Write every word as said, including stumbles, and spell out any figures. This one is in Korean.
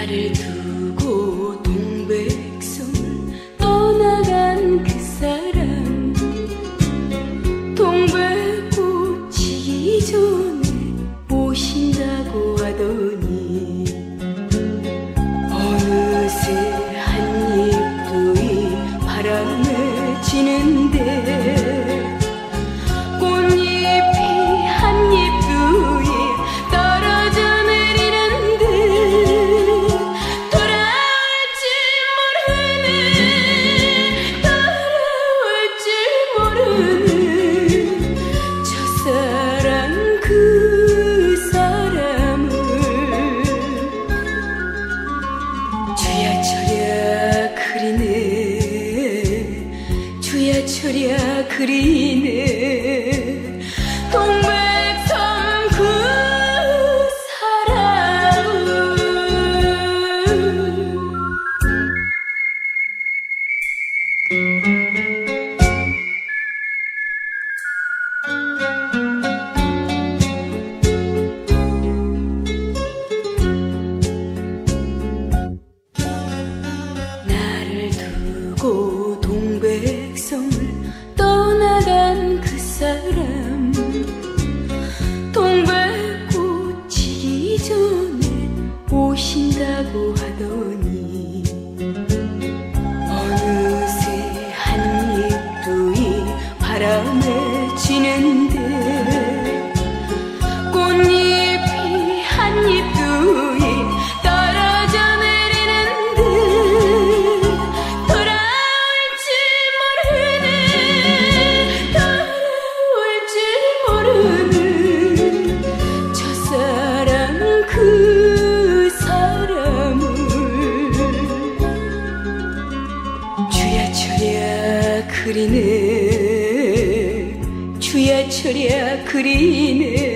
나를 두고 동백섬을 떠나간 그 사람, 동백꽃 지기 전에 오신다고 하더니 어느새 한입도 이 바람에 지는데 꽃잎이 한입도 떨어져 내리는데 돌아올지 모르는, 돌아올지 모르는 첫사랑 그 사람을 주야철야 그리네, 주야철야 그리네. 동백섬 그 나를 두고 동백섬을 떠나간 그 사람, 동백꽃 지기 전에 오신다고 하더니 어느새 한입도 이 바람에 지는데 꽃잎이 한입도 이 떨어져 내리는데 돌아올지 모르는, 돌아올지 모르는 첫사랑 그 사람을 주야철야 그리네, 주야철야 그리네.